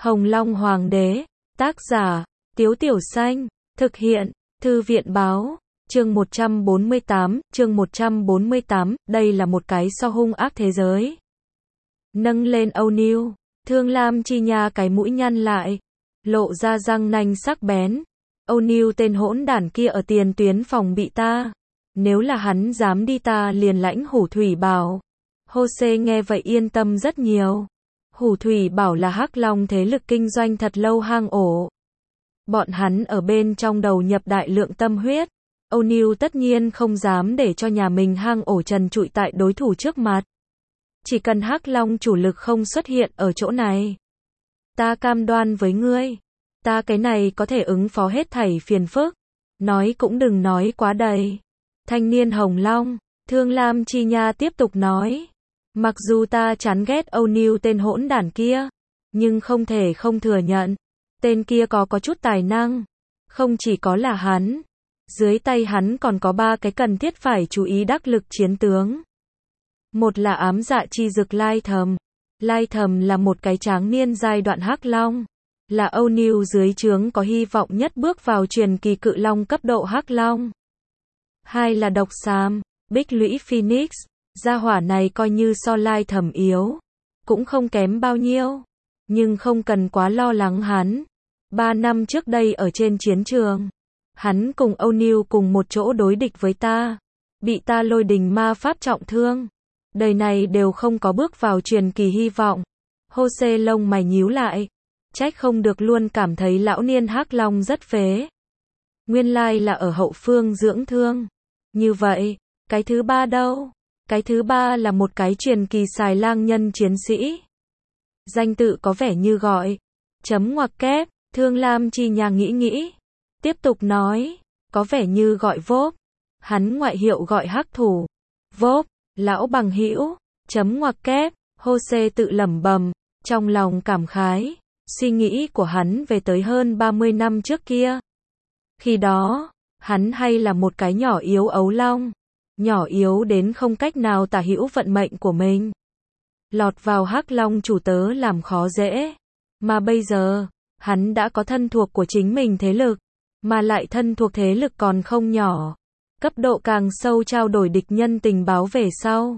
Hồng Long Hoàng đế, tác giả, Tiếu Tiểu Xanh, thực hiện, Thư viện báo, chương 148, đây là một cái so hung ác thế giới. Nâng lên Âu Niu, Thương Lam Chi Nha cái mũi nhăn lại, lộ ra răng nanh sắc bén. Âu Niu tên hỗn đản kia ở tiền tuyến phòng bị ta. Nếu là hắn dám đi ta liền lãnh Hủ Thủy Bảo. Jose nghe vậy yên tâm rất nhiều. Hủ Thủy Bảo là Hắc Long thế lực kinh doanh thật lâu hang ổ. Bọn hắn ở bên trong đầu nhập đại lượng tâm huyết. Âu Niu tất nhiên không dám để cho nhà mình hang ổ trần trụi tại đối thủ trước mặt. Chỉ cần Hắc Long chủ lực không xuất hiện ở chỗ này. Ta cam đoan với ngươi. Ta cái này có thể ứng phó hết thảy phiền phức. Nói cũng đừng nói quá đầy. Thanh niên Hồng Long, Thương Lam Chi Nha tiếp tục nói. Mặc dù ta chán ghét Âu Niu tên hỗn đản kia. Nhưng không thể không thừa nhận. Tên kia có chút tài năng. Không chỉ có là hắn. Dưới tay hắn còn có 3 cái cần thiết phải chú ý đắc lực chiến tướng. Một là ám dạ chi dực Lai Thầm. Lai Thầm là một cái tráng niên giai đoạn Hắc Long. Là Âu Niu dưới trướng có hy vọng nhất bước vào truyền kỳ cự long cấp độ Hắc Long. 2 là Độc Xàm, Bích Lũy Phoenix. Gia hỏa này coi như so Lai Thầm yếu. Cũng không kém bao nhiêu. Nhưng không cần quá lo lắng hắn. 3 năm trước đây ở trên chiến trường. Hắn cùng Âu Niu cùng một chỗ đối địch với ta. Bị ta lôi đình ma pháp trọng thương. Đời này đều không có bước vào truyền kỳ hy vọng. Jose lông mày nhíu lại. Trách không được luôn cảm thấy lão niên Hắc Long rất phế. Nguyên lai là ở hậu phương dưỡng thương. Như vậy, cái thứ 3 đâu? Cái thứ 3 là một cái truyền kỳ xài lang nhân chiến sĩ. Danh tự có vẻ như gọi. Chấm ngoặc kép, Thương Lam Chi Nha nghĩ. Tiếp tục nói. Có vẻ như gọi Vốp. Hắn ngoại hiệu gọi Hắc Thủ. Vốp, lão bằng hữu. Chấm ngoặc kép, Jose tự lẩm bẩm. Trong lòng cảm khái. Suy nghĩ của hắn về tới hơn 30 năm trước kia. Khi đó, hắn hay là một cái nhỏ yếu ấu long. Nhỏ yếu đến không cách nào tả hữu vận mệnh của mình. Lọt vào Hắc Long chủ tớ làm khó dễ. Mà bây giờ, hắn đã có thân thuộc của chính mình thế lực. Mà lại thân thuộc thế lực còn không nhỏ. Cấp độ càng sâu trao đổi địch nhân tình báo về sau.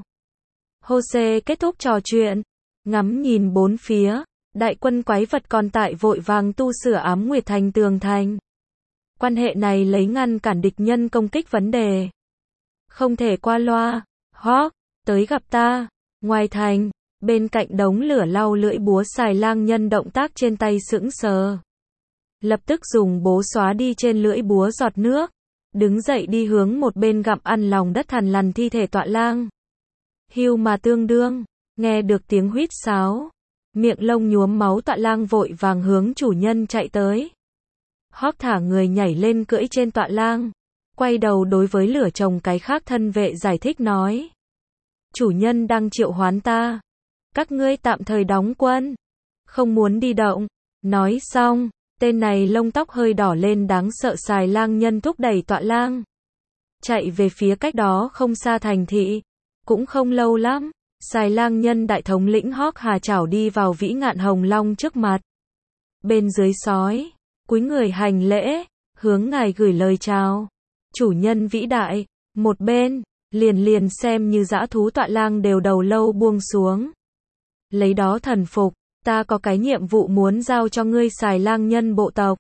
Jose kết thúc trò chuyện. Ngắm nhìn bốn phía. Đại quân quái vật còn tại vội vàng tu sửa Ám Nguyệt Thành tường thành. Quan hệ này lấy ngăn cản địch nhân công kích vấn đề. Không thể qua loa. Hawk, tới gặp ta. Ngoài thành, bên cạnh đống lửa lau lưỡi búa xài lang nhân động tác trên tay sững sờ. Lập tức dùng bố xóa đi trên lưỡi búa giọt nước. Đứng dậy đi hướng một bên gặm ăn lòng đất thằn lằn thi thể tọa lang. Hưu mà tương đương, nghe được tiếng huýt sáo. Miệng lông nhuốm máu tọa lang vội vàng hướng chủ nhân chạy tới. Hawk thả người nhảy lên cưỡi trên tọa lang. Quay đầu đối với lửa chồng cái khác thân vệ giải thích nói. Chủ nhân đang triệu hoán ta. Các ngươi tạm thời đóng quân. Không muốn đi động. Nói xong, tên này lông tóc hơi đỏ lên đáng sợ xài lang nhân thúc đẩy tọa lang. Chạy về phía cách đó không xa thành thị. Cũng không lâu lắm. Xài lang nhân đại thống lĩnh Hawk Hà chảo đi vào vĩ ngạn Hồng Long trước mặt. Bên dưới sói, cúi người hành lễ, hướng ngài gửi lời chào. Chủ nhân vĩ đại, một bên, liền xem như dã thú tọa lang đều đầu lâu buông xuống. Lấy đó thần phục, ta có cái nhiệm vụ muốn giao cho ngươi xài lang nhân bộ tộc.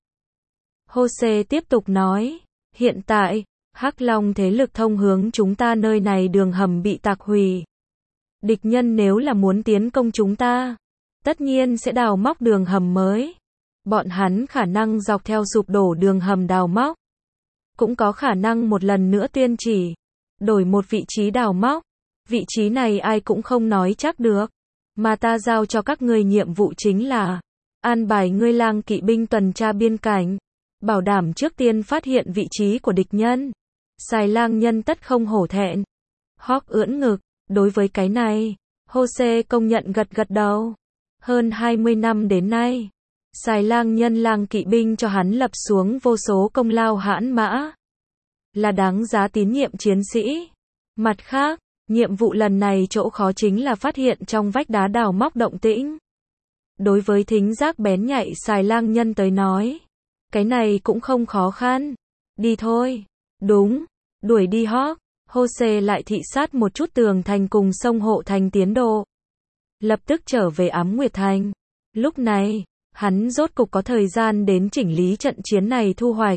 Jose tiếp tục nói, hiện tại, Hắc Long thế lực thông hướng chúng ta nơi này đường hầm bị tạc hủy. Địch nhân nếu là muốn tiến công chúng ta, tất nhiên sẽ đào móc đường hầm mới. Bọn hắn khả năng dọc theo sụp đổ đường hầm đào móc. Cũng có khả năng một lần nữa tuyên chỉ. Đổi một vị trí đào móc. Vị trí này ai cũng không nói chắc được. Mà ta giao cho các ngươi nhiệm vụ chính là an bài ngươi lang kỵ binh tuần tra biên cảnh. Bảo đảm trước tiên phát hiện vị trí của địch nhân. Xài lang nhân tất không hổ thẹn. Hawk ưỡn ngực. Đối với cái này, Jose công nhận gật đầu. Hơn 20 năm đến nay, xài lang nhân lang kỵ binh cho hắn lập xuống vô số công lao hãn mã. Là đáng giá tín nhiệm chiến sĩ. Mặt khác, nhiệm vụ lần này chỗ khó chính là phát hiện trong vách đá đào móc động tĩnh. Đối với thính giác bén nhạy xài lang nhân tới nói, cái này cũng không khó khăn. Đi thôi. Đúng, đuổi đi Hawk. Jose lại thị sát một chút tường thành cùng sông hộ thành tiến độ. Lập tức trở về Ám Nguyệt Thành. Lúc này, hắn rốt cục có thời gian đến chỉnh lý trận chiến này thu hoạch.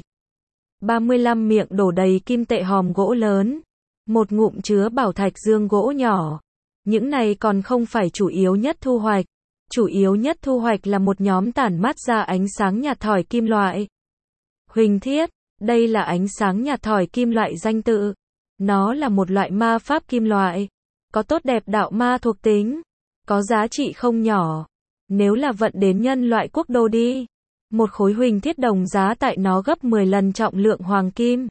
35 miệng đổ đầy kim tệ hòm gỗ lớn. Một ngụm chứa bảo thạch dương gỗ nhỏ. Những này còn không phải chủ yếu nhất thu hoạch. Chủ yếu nhất thu hoạch là một nhóm tản mát ra ánh sáng nhạt thỏi kim loại. Huỳnh thiết, đây là ánh sáng nhạt thỏi kim loại danh tự. Nó là một loại ma pháp kim loại. Có tốt đẹp đạo ma thuộc tính. Có giá trị không nhỏ. Nếu là vận đến nhân loại quốc đô đi. Một khối huỳnh thiết đồng giá tại nó gấp 10 lần trọng lượng hoàng kim.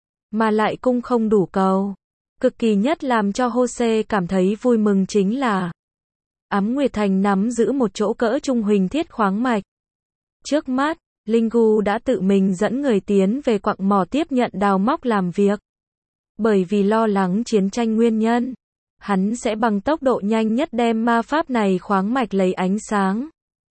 Mà lại cung không đủ cầu. Cực kỳ nhất làm cho Jose cảm thấy vui mừng chính là Ám Nguyệt Thành nắm giữ một chỗ cỡ trung huỳnh thiết khoáng mạch. Trước mắt, Linh Gu đã tự mình dẫn người tiến về quặng mỏ tiếp nhận đào móc làm việc. Bởi vì lo lắng chiến tranh nguyên nhân, hắn sẽ bằng tốc độ nhanh nhất đem ma pháp này khoáng mạch lấy ánh sáng.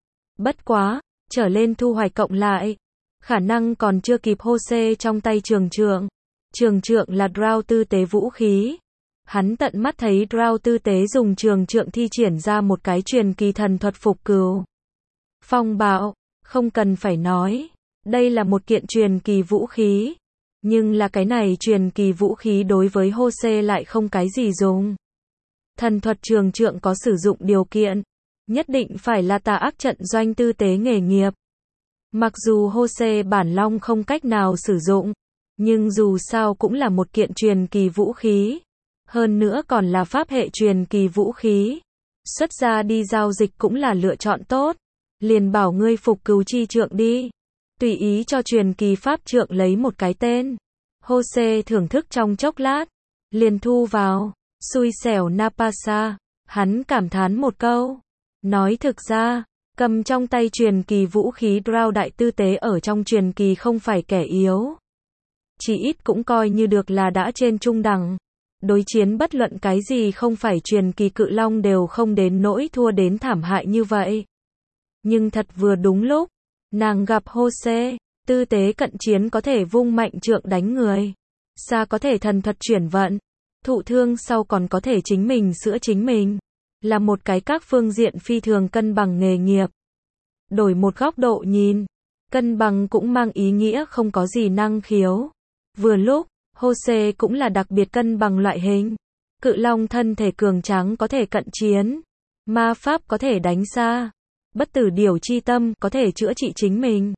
Bất quá, trở lên thu hoạch cộng lại, khả năng còn chưa kịp Jose trong tay trường trượng. Trường trượng là Drow tư tế vũ khí. Hắn tận mắt thấy Drow tư tế dùng trường trượng thi triển ra một cái truyền kỳ thần thuật phục cừu. Phong bạo, không cần phải nói, đây là một kiện truyền kỳ vũ khí. Nhưng là cái này truyền kỳ vũ khí đối với Jose lại không cái gì dùng. Thần thuật trường trượng có sử dụng điều kiện, nhất định phải là tà ác trận doanh tư tế nghề nghiệp. Mặc dù Jose bản long không cách nào sử dụng, nhưng dù sao cũng là một kiện truyền kỳ vũ khí. Hơn nữa còn là pháp hệ truyền kỳ vũ khí. Xuất ra đi giao dịch cũng là lựa chọn tốt. Liền bảo ngươi phục cứu chi trượng đi. Tùy ý cho truyền kỳ pháp trượng lấy một cái tên. Jose thưởng thức trong chốc lát. Liền thu vào. Xui xẻo Napasa. Hắn cảm thán một câu. Nói thực ra, cầm trong tay truyền kỳ vũ khí Drow đại tư tế ở trong truyền kỳ không phải kẻ yếu. Chỉ ít cũng coi như được là đã trên trung đẳng. Đối chiến bất luận cái gì không phải truyền kỳ cự long đều không đến nỗi thua đến thảm hại như vậy. Nhưng thật vừa đúng lúc, nàng gặp Jose, tư tế cận chiến có thể vung mạnh trượng đánh người. Xa có thể thần thuật chuyển vận. Thụ thương sau còn có thể chính mình sữa chính mình. Là một cái các phương diện phi thường cân bằng nghề nghiệp. Đổi một góc độ nhìn, cân bằng cũng mang ý nghĩa không có gì năng khiếu. Vừa lúc, Jose cũng là đặc biệt cân bằng loại hình. Cự long thân thể cường tráng có thể cận chiến. Ma pháp có thể đánh xa. Bất tử điểu chi tâm có thể chữa trị chính mình.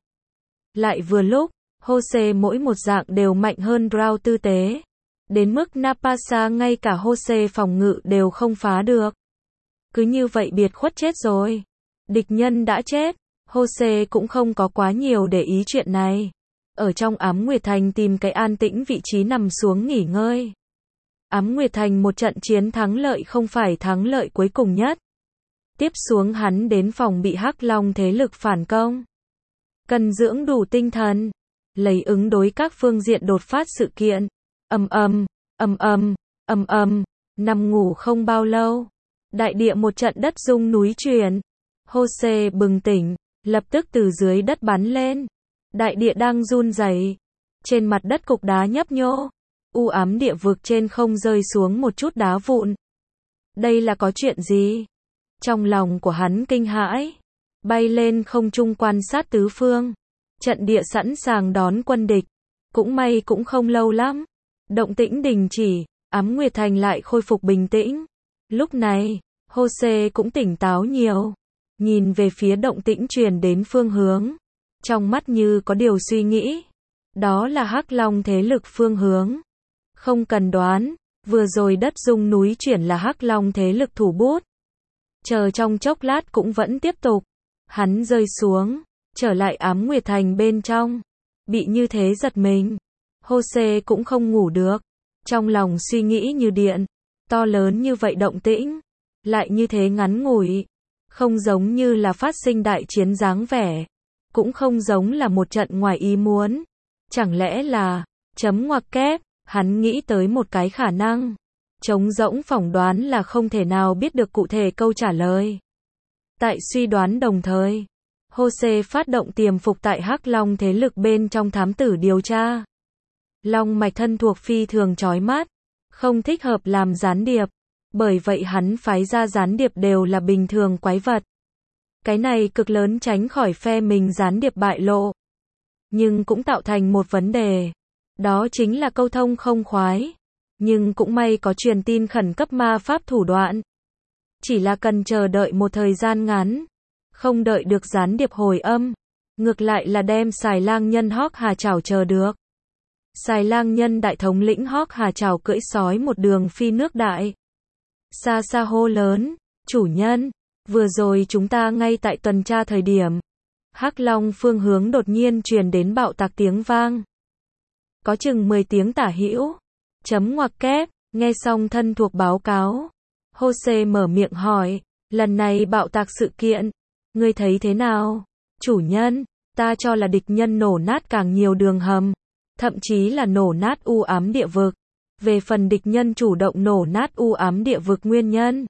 Lại vừa lúc, Jose mỗi một dạng đều mạnh hơn Drow tư tế. Đến mức Napasa ngay cả Jose phòng ngự đều không phá được. Cứ như vậy biệt khuất chết rồi. Địch nhân đã chết. Jose cũng không có quá nhiều để ý chuyện này. Ở trong Ám Nguyệt Thành tìm cái an tĩnh vị trí nằm xuống nghỉ ngơi. Ám Nguyệt Thành một trận chiến thắng lợi không phải thắng lợi cuối cùng nhất. Tiếp xuống hắn đến phòng bị Hắc Long thế lực phản công. Cần dưỡng đủ tinh thần. Lấy ứng đối các phương diện đột phát sự kiện. Nằm ngủ không bao lâu. Đại địa một trận đất rung núi chuyển. Jose bừng tỉnh, lập tức từ dưới đất bắn lên. Đại địa đang run rẩy. Trên mặt đất cục đá nhấp nhô. U ám địa vực trên không rơi xuống một chút đá vụn. Đây là có chuyện gì? Trong lòng của hắn kinh hãi. Bay lên không trung quan sát tứ phương. Trận địa sẵn sàng đón quân địch. Cũng may cũng không lâu lắm. Động tĩnh đình chỉ, Ám Nguyệt Thành lại khôi phục bình tĩnh. Lúc này, Jose cũng tỉnh táo nhiều. Nhìn về phía động tĩnh truyền đến phương hướng. Trong mắt như có điều suy nghĩ. Đó là Hắc Long thế lực phương hướng. Không cần đoán, vừa rồi đất rung núi chuyển là Hắc Long thế lực thủ bút. Chờ trong chốc lát cũng vẫn tiếp tục. Hắn rơi xuống, trở lại Ám Nguyệt Thành bên trong. Bị như thế giật mình. Jose cũng không ngủ được. Trong lòng suy nghĩ như điện. To lớn như vậy động tĩnh. Lại như thế ngắn ngủi. Không giống như là phát sinh đại chiến dáng vẻ. Cũng không giống là một trận ngoài ý muốn. Chẳng lẽ là, chấm ngoặc kép, hắn nghĩ tới một cái khả năng. Trống rỗng phỏng đoán là không thể nào biết được cụ thể câu trả lời. Tại suy đoán đồng thời, Jose phát động tiềm phục tại Hắc Long thế lực bên trong thám tử điều tra. Long mạch thân thuộc phi thường chói mắt, không thích hợp làm gián điệp, bởi vậy hắn phái ra gián điệp đều là bình thường quái vật. Cái này cực lớn tránh khỏi phe mình gián điệp bại lộ. Nhưng cũng tạo thành một vấn đề, đó chính là câu thông không khoái. Nhưng cũng may có truyền tin khẩn cấp ma pháp thủ đoạn. Chỉ là cần chờ đợi một thời gian ngắn, không đợi được gián điệp hồi âm, ngược lại là đem xài lang nhân Hawk Hà Chảo chờ được. Xài lang nhân đại thống lĩnh Hawk Hà Chảo cưỡi sói một đường phi nước đại. Xa xa hô lớn, chủ nhân, vừa rồi chúng ta ngay tại tuần tra thời điểm. Hắc Long phương hướng đột nhiên truyền đến bạo tạc tiếng vang. Có chừng 10 tiếng tả hữu. Chấm ngoặc kép, nghe xong thân thuộc báo cáo. Jose mở miệng hỏi, lần này bạo tạc sự kiện, ngươi thấy thế nào? Chủ nhân, ta cho là địch nhân nổ nát càng nhiều đường hầm, thậm chí là nổ nát u ám địa vực. Về phần địch nhân chủ động nổ nát u ám địa vực nguyên nhân,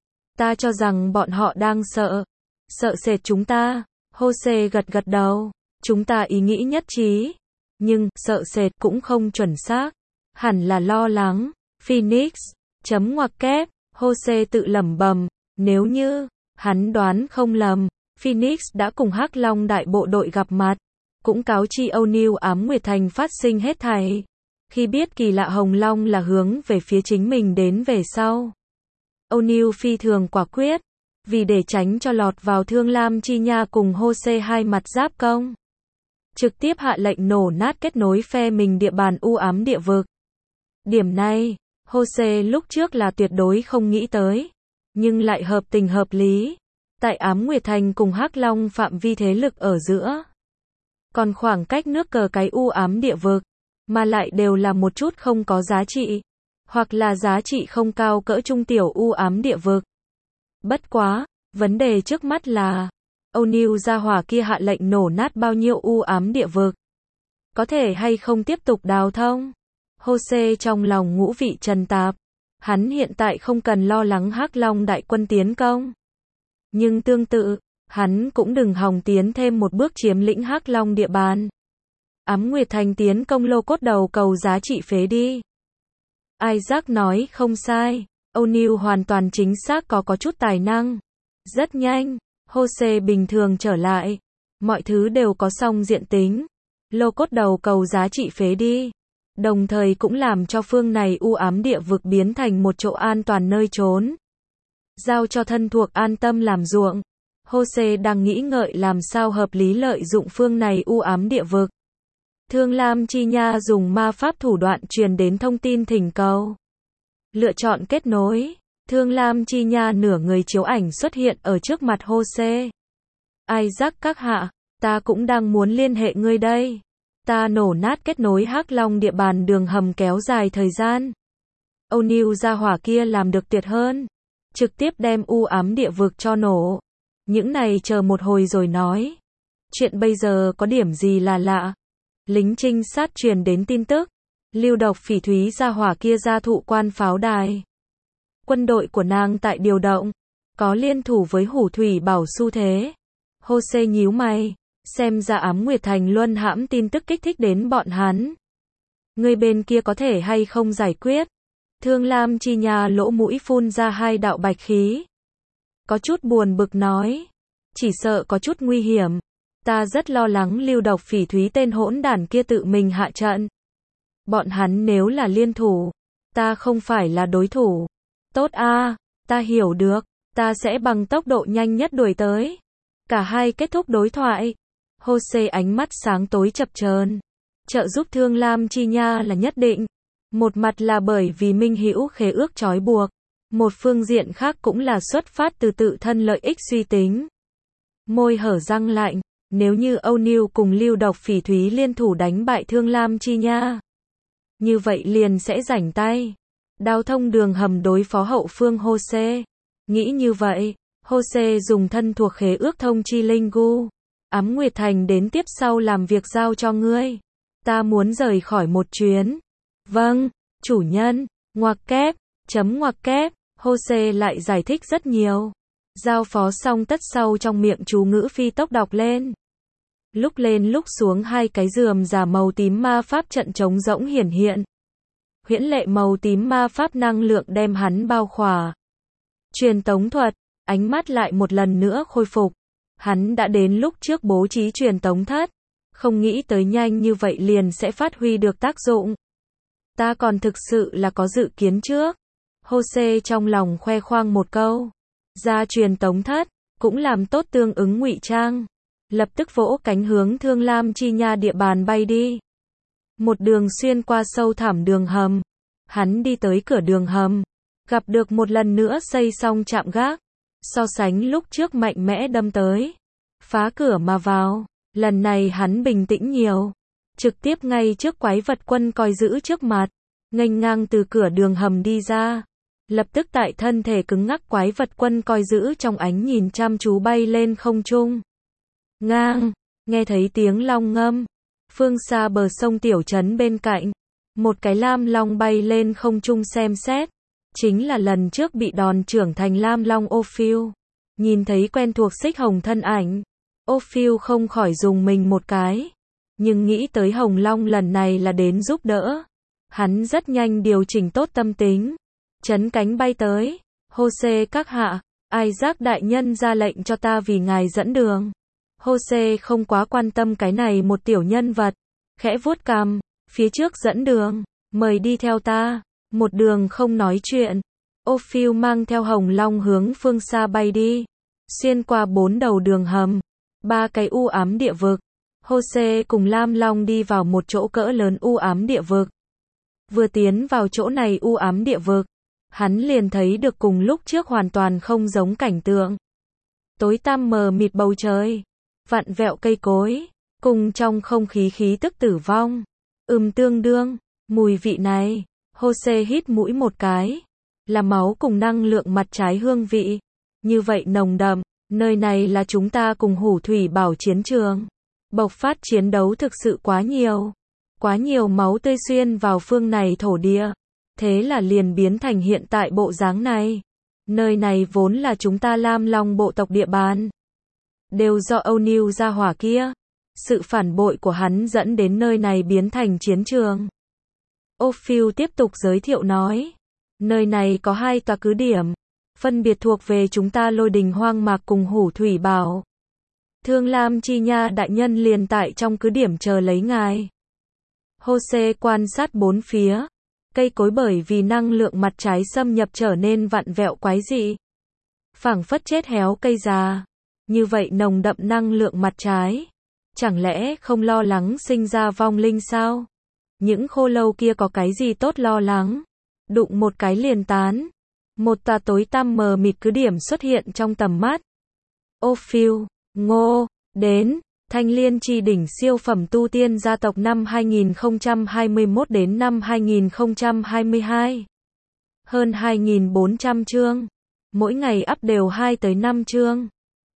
ta cho rằng bọn họ đang sợ sệt chúng ta. Jose gật gật đầu, chúng ta ý nghĩ nhất trí, nhưng sợ sệt cũng không chuẩn xác, hẳn là lo lắng. Phoenix, chấm ngoặc kép, Jose tự lẩm bẩm, nếu như hắn đoán không lầm, Phoenix đã cùng Hắc Long đại bộ đội gặp mặt, cũng cáo chi O'Neil ám nguyệt thành phát sinh hết thảy. Khi biết kỳ lạ Hồng Long là hướng về phía chính mình đến về sau, O'Neil phi thường quả quyết, vì để tránh cho lọt vào Thương Lam Chi Nha cùng Jose hai mặt giáp công, trực tiếp hạ lệnh nổ nát kết nối phe mình địa bàn u ám địa vực. Điểm này, Jose lúc trước là tuyệt đối không nghĩ tới, nhưng lại hợp tình hợp lý. Tại Ám Nguyệt Thành cùng Hắc Long phạm vi thế lực ở giữa, còn khoảng cách nước cờ cái u ám địa vực, mà lại đều là một chút không có giá trị, hoặc là giá trị không cao cỡ trung tiểu u ám địa vực. Bất quá, vấn đề trước mắt là, O'Neil gia hỏa kia hạ lệnh nổ nát bao nhiêu u ám địa vực? Có thể hay không tiếp tục đào thông? Jose trong lòng ngũ vị trần tạp, hắn hiện tại không cần lo lắng Hắc Long đại quân tiến công. Nhưng tương tự, hắn cũng đừng hòng tiến thêm một bước chiếm lĩnh Hắc Long địa bàn. Ám Nguyệt Thành tiến công lô cốt đầu cầu giá trị phế đi. Isaac nói không sai, O'Neil hoàn toàn chính xác có chút tài năng. Rất nhanh, Jose bình thường trở lại, mọi thứ đều có song diện tính. Lô cốt đầu cầu giá trị phế đi, đồng thời cũng làm cho phương này u ám địa vực biến thành một chỗ an toàn nơi trốn. Giao cho thân thuộc an tâm làm ruộng. Jose đang nghĩ ngợi làm sao hợp lý lợi dụng phương này u ám địa vực. Thương Lam Chi Nha dùng ma pháp thủ đoạn truyền đến thông tin thỉnh cầu. Lựa chọn kết nối. Thương Lam Chi Nha nửa người chiếu ảnh xuất hiện ở trước mặt Jose. Isaac các hạ, ta cũng đang muốn liên hệ ngươi đây. Ta nổ nát kết nối Hắc Long địa bàn đường hầm kéo dài thời gian. O'Neil gia hỏa kia làm được tuyệt hơn. Trực tiếp đem u ám địa vực cho nổ. Những này chờ một hồi rồi nói. Chuyện bây giờ có điểm gì là lạ. Lính trinh sát truyền đến tin tức. Lưu độc phỉ thúy gia hỏa kia ra thụ quan pháo đài. Quân đội của nàng tại điều động. Có liên thủ với hủ thủy bảo xu thế. Jose nhíu mày. Xem ra Ám Nguyệt Thành luân hãm tin tức kích thích đến bọn hắn. Người bên kia có thể hay không giải quyết. Thương Lam Chi Nha lỗ mũi phun ra hai đạo bạch khí. Có chút buồn bực nói. Chỉ sợ có chút nguy hiểm. Ta rất lo lắng lưu độc phỉ thúy tên hỗn đản kia tự mình hạ trận. Bọn hắn nếu là liên thủ, ta không phải là đối thủ. Tốt a, ta hiểu được, ta sẽ bằng tốc độ nhanh nhất đuổi tới. Cả hai kết thúc đối thoại. Jose ánh mắt sáng tối chập chờn. Trợ giúp Thương Lam Chi Nha là nhất định. Một mặt là bởi vì minh hữu khế ước trói buộc. Một phương diện khác cũng là xuất phát từ tự thân lợi ích suy tính. Môi hở răng lạnh. Nếu như O'Neil cùng lưu độc phỉ thúy liên thủ đánh bại Thương Lam Chi Nha, như vậy liền sẽ rảnh tay. Đào thông đường hầm đối phó hậu phương Jose. Nghĩ như vậy, Jose dùng thân thuộc khế ước thông chi Linh Gu. Ám Nguyệt Thành đến tiếp sau làm việc giao cho ngươi. Ta muốn rời khỏi một chuyến. Vâng, chủ nhân. Ngoặc kép, chấm ngoặc kép. Jose lại giải thích rất nhiều. Giao phó xong tất sau trong miệng chú ngữ phi tốc đọc lên. Lúc lên lúc xuống hai cái rườm rà màu tím ma pháp trận trống rỗng hiển hiện. Huyễn lệ màu tím ma pháp năng lượng đem hắn bao khỏa. Truyền tống thuật, ánh mắt lại một lần nữa khôi phục. Hắn đã đến lúc trước bố trí truyền tống thất. Không nghĩ tới nhanh như vậy liền sẽ phát huy được tác dụng. Ta còn thực sự là có dự kiến trước. Jose trong lòng khoe khoang một câu. Ra truyền tống thất, cũng làm tốt tương ứng ngụy trang. Lập tức vỗ cánh hướng Thương Lam Chi Nha địa bàn bay đi. Một đường xuyên qua sâu thẳm đường hầm. Hắn đi tới cửa đường hầm. Gặp được một lần nữa xây xong trạm gác. So sánh lúc trước mạnh mẽ đâm tới. Phá cửa mà vào. Lần này hắn bình tĩnh nhiều. Trực tiếp ngay trước quái vật quân coi giữ trước mặt. Nghênh ngang từ cửa đường hầm đi ra. Lập tức tại thân thể cứng ngắc quái vật quân coi giữ trong ánh nhìn chăm chú bay lên không trung. Ngang, nghe thấy tiếng long ngâm. Phương xa bờ sông tiểu trấn bên cạnh. Một cái lam long bay lên không trung xem xét. Chính là lần trước bị đòn trưởng thành lam long Ophiu. Nhìn thấy quen thuộc xích hồng thân ảnh. Ophiu không khỏi dùng mình một cái. Nhưng nghĩ tới hồng long lần này là đến giúp đỡ. Hắn rất nhanh điều chỉnh tốt tâm tính. Chấn cánh bay tới. Jose các hạ, Isaac đại nhân ra lệnh cho ta vì ngài dẫn đường. Jose không quá quan tâm cái này một tiểu nhân vật. Khẽ vuốt cằm, phía trước dẫn đường, mời đi theo ta. Một đường không nói chuyện. Ophiu mang theo hồng long hướng phương xa bay đi. Xuyên qua 4 đầu đường hầm. 3 cái u ám địa vực. Jose cùng lam long đi vào một chỗ cỡ lớn u ám địa vực. Vừa tiến vào chỗ này u ám địa vực. Hắn liền thấy được cùng lúc trước hoàn toàn không giống cảnh tượng. Tối tăm mờ mịt bầu trời. Vặn vẹo cây cối. Cùng trong không khí khí tức tử vong. Tương đương. Mùi vị này. Jose hít mũi một cái. Là máu cùng năng lượng mặt trái hương vị. Như vậy nồng đậm. Nơi này là chúng ta cùng Hủ Thủy Bảo chiến trường. Bộc phát chiến đấu thực sự quá nhiều. Quá nhiều máu tươi xuyên vào phương này thổ địa. Thế là liền biến thành hiện tại bộ dáng này. Nơi này vốn là chúng ta Lam Long bộ tộc địa bàn. Đều do O'Neil gia hỏa kia. Sự phản bội của hắn dẫn đến nơi này biến thành chiến trường. Ophiu tiếp tục giới thiệu nói. Nơi này có 2 tòa cứ điểm. Phân biệt thuộc về chúng ta Lôi Đình Hoang Mạc cùng Hủ Thủy Bảo. Thương Lam Chi Nha đại nhân liền tại trong cứ điểm chờ lấy ngài. Jose quan sát bốn phía. Cây cối bởi vì năng lượng mặt trái xâm nhập trở nên vặn vẹo quái dị. Phảng phất chết héo cây già. Như vậy nồng đậm năng lượng mặt trái. Chẳng lẽ không lo lắng sinh ra vong linh sao? Những khô lâu kia có cái gì tốt lo lắng? Đụng một cái liền tán. Một tà tối tăm mờ mịt cứ điểm xuất hiện trong tầm mắt. Ophiu, Ngô, đến. Thanh Liên Chi đỉnh siêu phẩm tu tiên gia tộc năm 2021 đến năm 2022. Hơn 2.400 chương. Mỗi ngày up đều 2 tới 5 chương.